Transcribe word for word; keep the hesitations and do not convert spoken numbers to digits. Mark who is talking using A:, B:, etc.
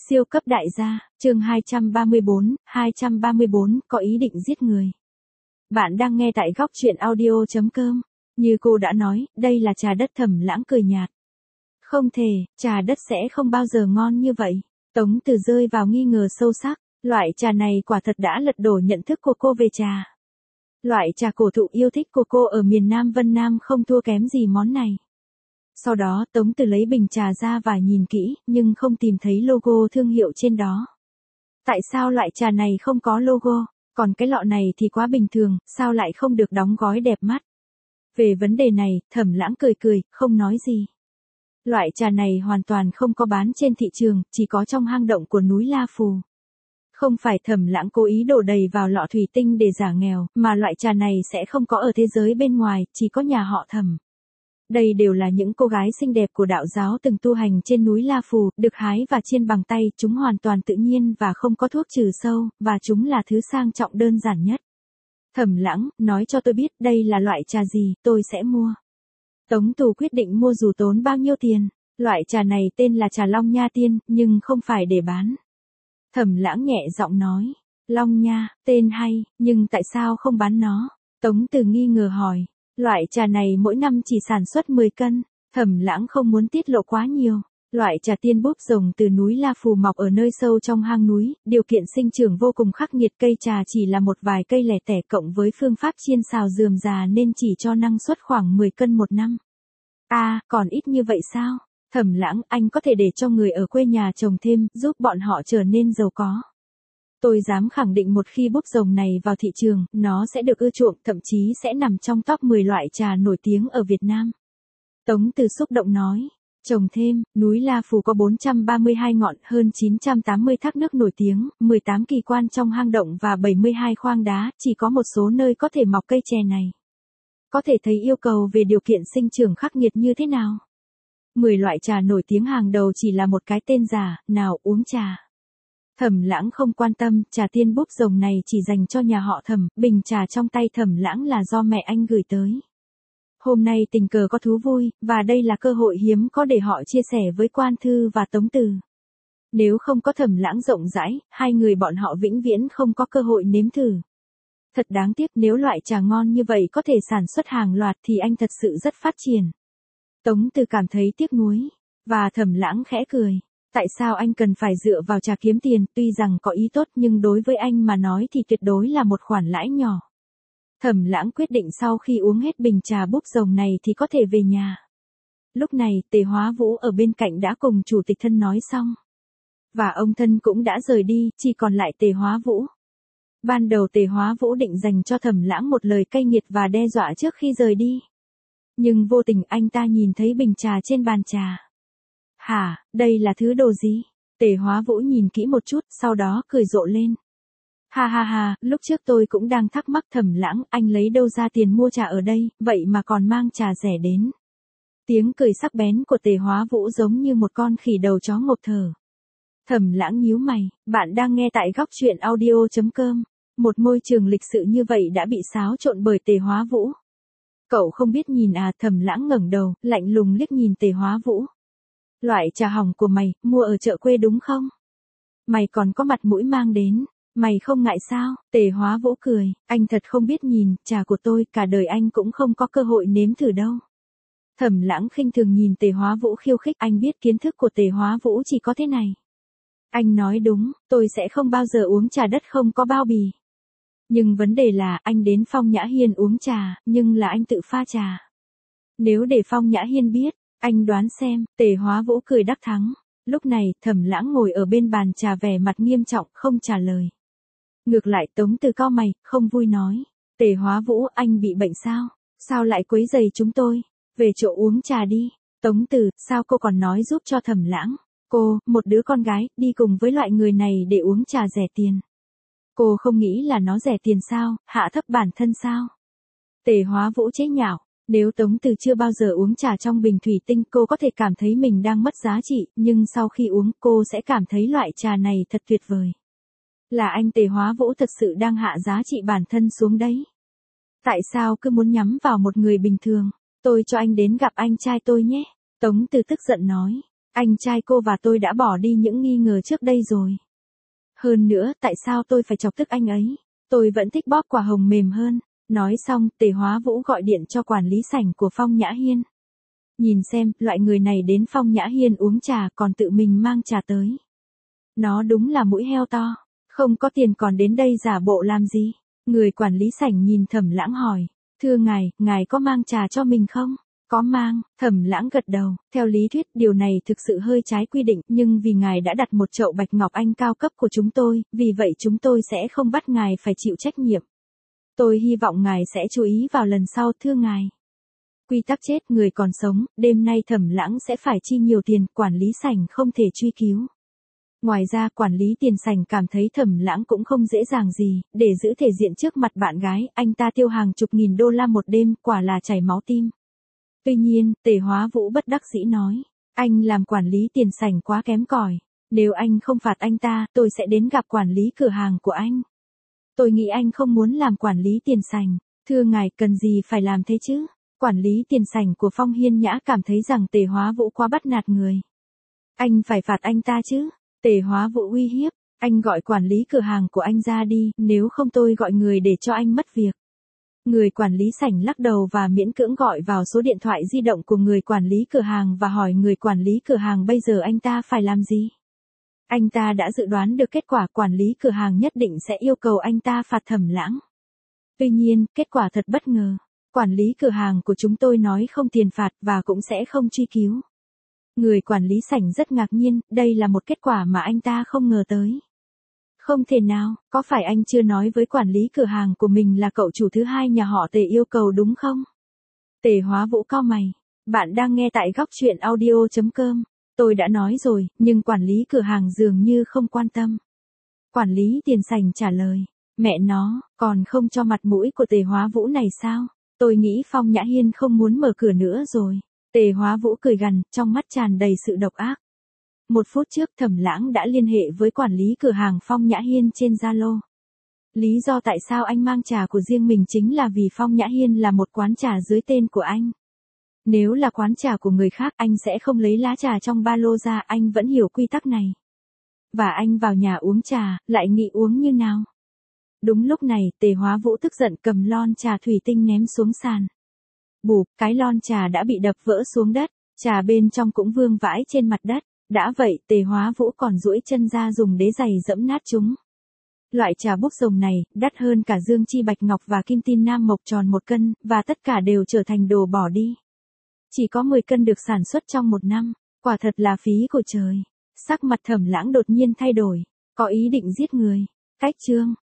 A: Siêu cấp đại gia, chương hai trăm ba mươi bốn, hai trăm ba mươi bốn, có ý định giết người. Bạn đang nghe tại góc truyện audio chấm com. Như cô đã nói, đây là trà đất. Thẩm Lãng cười nhạt. Không thể, trà đất sẽ không bao giờ ngon như vậy. Tống Từ rơi vào nghi ngờ sâu sắc, loại trà này quả thật đã lật đổ nhận thức của cô về trà. Loại trà cổ thụ yêu thích của cô ở miền Nam Vân Nam không thua kém gì món này. Sau đó Tống Từ lấy bình trà ra và nhìn kỹ, nhưng không tìm thấy logo thương hiệu trên đó. Tại sao loại trà này không có logo, còn cái lọ này thì quá bình thường, sao lại không được đóng gói đẹp mắt? Về vấn đề này, Thẩm Lãng cười cười, không nói gì. Loại trà này hoàn toàn không có bán trên thị trường, chỉ có trong hang động của núi La Phù. Không phải Thẩm Lãng cố ý đổ đầy vào lọ thủy tinh để giả nghèo, mà loại trà này sẽ không có ở thế giới bên ngoài, chỉ có nhà họ Thẩm. Đây đều là những cô gái xinh đẹp của đạo giáo từng tu hành trên núi La Phù, được hái và chiên bằng tay, chúng hoàn toàn tự nhiên và không có thuốc trừ sâu, và chúng là thứ sang trọng đơn giản nhất. Thẩm Lãng, nói cho tôi biết đây là loại trà gì, tôi sẽ mua. Tống Từ quyết định mua dù tốn bao nhiêu tiền. Loại trà này tên là trà Long Nha Tiên, nhưng không phải để bán. Thẩm Lãng nhẹ giọng nói, Long Nha, tên hay, nhưng tại sao không bán nó? Tống Từ nghi ngờ hỏi. Loại trà này mỗi năm chỉ sản xuất mười cân, Thẩm Lãng không muốn tiết lộ quá nhiều. Loại trà tiên búp rồng từ núi La Phù mọc ở nơi sâu trong hang núi, điều kiện sinh trưởng vô cùng khắc nghiệt, cây trà chỉ là một vài cây lẻ tẻ cộng với phương pháp chiên xào rườm rà nên chỉ cho năng suất khoảng mười cân một năm. À, còn ít như vậy sao? Thẩm Lãng, anh có thể để cho người ở quê nhà trồng thêm, giúp bọn họ trở nên giàu có. Tôi dám khẳng định một khi búp rồng này vào thị trường, nó sẽ được ưa chuộng, thậm chí sẽ nằm trong top mười loại trà nổi tiếng ở Việt Nam. Tống Từ xúc động nói, trồng thêm, núi La Phù có bốn trăm ba mươi hai ngọn, hơn chín trăm tám mươi thác nước nổi tiếng, mười tám kỳ quan trong hang động và bảy mươi hai khoang đá, chỉ có một số nơi có thể mọc cây chè này. Có thể thấy yêu cầu về điều kiện sinh trưởng khắc nghiệt như thế nào. mười loại trà nổi tiếng hàng đầu chỉ là một cái tên giả, nào uống trà. Thẩm Lãng không quan tâm, trà tiên búp rồng này chỉ dành cho nhà họ Thẩm, bình trà trong tay Thẩm Lãng là do mẹ anh gửi tới. Hôm nay tình cờ có thú vui, và đây là cơ hội hiếm có để họ chia sẻ với Quan Thư và Tống Từ. Nếu không có Thẩm Lãng rộng rãi, hai người bọn họ vĩnh viễn không có cơ hội nếm thử. Thật đáng tiếc, nếu loại trà ngon như vậy có thể sản xuất hàng loạt thì anh thật sự rất phát triển. Tống Từ cảm thấy tiếc nuối, và Thẩm Lãng khẽ cười. Tại sao anh cần phải dựa vào trà kiếm tiền, tuy rằng có ý tốt nhưng đối với anh mà nói thì tuyệt đối là một khoản lãi nhỏ. Thẩm Lãng quyết định sau khi uống hết bình trà búp rồng này thì có thể về nhà. Lúc này, Tề Hóa Vũ ở bên cạnh đã cùng chủ tịch thân nói xong. Và ông thân cũng đã rời đi, chỉ còn lại Tề Hóa Vũ. Ban đầu Tề Hóa Vũ định dành cho Thẩm Lãng một lời cay nghiệt và đe dọa trước khi rời đi. Nhưng vô tình anh ta nhìn thấy bình trà trên bàn trà. Hả, đây là thứ đồ gì? Tề Hóa Vũ nhìn kỹ một chút, sau đó cười rộ lên. Ha ha ha, lúc trước tôi cũng đang thắc mắc Thẩm Lãng, anh lấy đâu ra tiền mua trà ở đây, vậy mà còn mang trà rẻ đến. Tiếng cười sắc bén của Tề Hóa Vũ giống như một con khỉ đầu chó ngộp thở. Thẩm Lãng nhíu mày, bạn đang nghe tại góc truyện audio chấm com. Một môi trường lịch sự như vậy đã bị xáo trộn bởi Tề Hóa Vũ. Cậu không biết nhìn à? Thẩm Lãng ngẩng đầu, lạnh lùng liếc nhìn Tề Hóa Vũ. Loại trà hỏng của mày, mua ở chợ quê đúng không? Mày còn có mặt mũi mang đến, mày không ngại sao? Tề Hóa Vũ cười, anh thật không biết nhìn, trà của tôi cả đời anh cũng không có cơ hội nếm thử đâu. Thẩm Lãng khinh thường nhìn Tề Hóa Vũ khiêu khích, anh biết kiến thức của Tề Hóa Vũ chỉ có thế này. Anh nói đúng, tôi sẽ không bao giờ uống trà đất không có bao bì. Nhưng vấn đề là anh đến Phong Nhã Hiên uống trà, nhưng là anh tự pha trà. Nếu để Phong Nhã Hiên biết, anh đoán xem. Tề Hóa Vũ cười đắc thắng. Lúc này, Thẩm Lãng ngồi ở bên bàn trà vẻ mặt nghiêm trọng, không trả lời. Ngược lại Tống Từ cau mày, không vui nói. Tề Hóa Vũ, anh bị bệnh sao? Sao lại quấy rầy chúng tôi? Về chỗ uống trà đi. Tống Từ, sao cô còn nói giúp cho Thẩm Lãng? Cô, một đứa con gái, đi cùng với loại người này để uống trà rẻ tiền. Cô không nghĩ là nó rẻ tiền sao, hạ thấp bản thân sao? Tề Hóa Vũ chế nhạo. Nếu Tống Từ chưa bao giờ uống trà trong bình thủy tinh, cô có thể cảm thấy mình đang mất giá trị, nhưng sau khi uống, cô sẽ cảm thấy loại trà này thật tuyệt vời. Là anh Tề Hóa Vũ thật sự đang hạ giá trị bản thân xuống đấy. Tại sao cứ muốn nhắm vào một người bình thường? Tôi cho anh đến gặp anh trai tôi nhé. Tống Từ tức giận nói. Anh trai cô và tôi đã bỏ đi những nghi ngờ trước đây rồi. Hơn nữa, tại sao tôi phải chọc tức anh ấy? Tôi vẫn thích bóp quả hồng mềm hơn. Nói xong, Tề Hóa Vũ gọi điện cho quản lý sảnh của Phong Nhã Hiên. Nhìn xem, loại người này đến Phong Nhã Hiên uống trà còn tự mình mang trà tới. Nó đúng là mũi heo to. Không có tiền còn đến đây giả bộ làm gì? Người quản lý sảnh nhìn Thẩm Lãng hỏi. Thưa ngài, ngài có mang trà cho mình không? Có mang, Thẩm Lãng gật đầu. Theo lý thuyết điều này thực sự hơi trái quy định, nhưng vì ngài đã đặt một chậu bạch ngọc anh cao cấp của chúng tôi, vì vậy chúng tôi sẽ không bắt ngài phải chịu trách nhiệm. Tôi hy vọng ngài sẽ chú ý vào lần sau, thưa ngài. Quy tắc chết người còn sống, đêm nay Thẩm Lãng sẽ phải chi nhiều tiền, quản lý sảnh không thể truy cứu. Ngoài ra quản lý tiền sảnh cảm thấy Thẩm Lãng cũng không dễ dàng gì, để giữ thể diện trước mặt bạn gái, anh ta tiêu hàng chục nghìn đô la một đêm, quả là chảy máu tim. Tuy nhiên, Tề Hóa Vũ bất đắc dĩ nói, anh làm quản lý tiền sảnh quá kém cỏi. Nếu anh không phạt anh ta, tôi sẽ đến gặp quản lý cửa hàng của anh. Tôi nghĩ anh không muốn làm quản lý tiền sảnh. Thưa ngài, cần gì phải làm thế chứ? Quản lý tiền sảnh của Phong Hiên Nhã cảm thấy rằng Tề Hóa Vũ quá bắt nạt người. Anh phải phạt anh ta chứ? Tề Hóa Vũ uy hiếp, anh gọi quản lý cửa hàng của anh ra đi, nếu không tôi gọi người để cho anh mất việc. Người quản lý sảnh lắc đầu và miễn cưỡng gọi vào số điện thoại di động của người quản lý cửa hàng và hỏi người quản lý cửa hàng bây giờ anh ta phải làm gì. Anh ta đã dự đoán được kết quả, quản lý cửa hàng nhất định sẽ yêu cầu anh ta phạt Thẩm Lãng. Tuy nhiên, kết quả thật bất ngờ. Quản lý cửa hàng của chúng tôi nói không tiền phạt và cũng sẽ không truy cứu. Người quản lý sảnh rất ngạc nhiên, đây là một kết quả mà anh ta không ngờ tới. Không thể nào, có phải anh chưa nói với quản lý cửa hàng của mình là cậu chủ thứ hai nhà họ Tề yêu cầu đúng không? Tề Hóa Vũ cau mày. Bạn đang nghe tại góc truyện audio chấm com. Tôi đã nói rồi, nhưng quản lý cửa hàng dường như không quan tâm. Quản lý tiền sảnh trả lời. Mẹ nó, còn không cho mặt mũi của Tề Hóa Vũ này sao? Tôi nghĩ Phong Nhã Hiên không muốn mở cửa nữa rồi. Tề Hóa Vũ cười gằn, trong mắt tràn đầy sự độc ác. Một phút trước Thẩm Lãng đã liên hệ với quản lý cửa hàng Phong Nhã Hiên trên Zalo. Lý do tại sao anh mang trà của riêng mình chính là vì Phong Nhã Hiên là một quán trà dưới tên của anh. Nếu là quán trà của người khác anh sẽ không lấy lá trà trong ba lô ra, anh vẫn hiểu quy tắc này. Và anh vào nhà uống trà, lại nghĩ uống như nào? Đúng lúc này, Tề Hóa Vũ tức giận cầm lon trà thủy tinh ném xuống sàn. Bụp, cái lon trà đã bị đập vỡ xuống đất, trà bên trong cũng vương vãi trên mặt đất. Đã vậy, Tề Hóa Vũ còn duỗi chân ra dùng đế giày dẫm nát chúng. Loại trà búp rồng này, đắt hơn cả dương chi bạch ngọc và kim tin nam mộc tròn một cân, và tất cả đều trở thành đồ bỏ đi. Chỉ có mười cân được sản xuất trong một năm, quả thật là phí của trời. Sắc mặt Thẩm Lãng đột nhiên thay đổi, có ý định giết người. Cách chương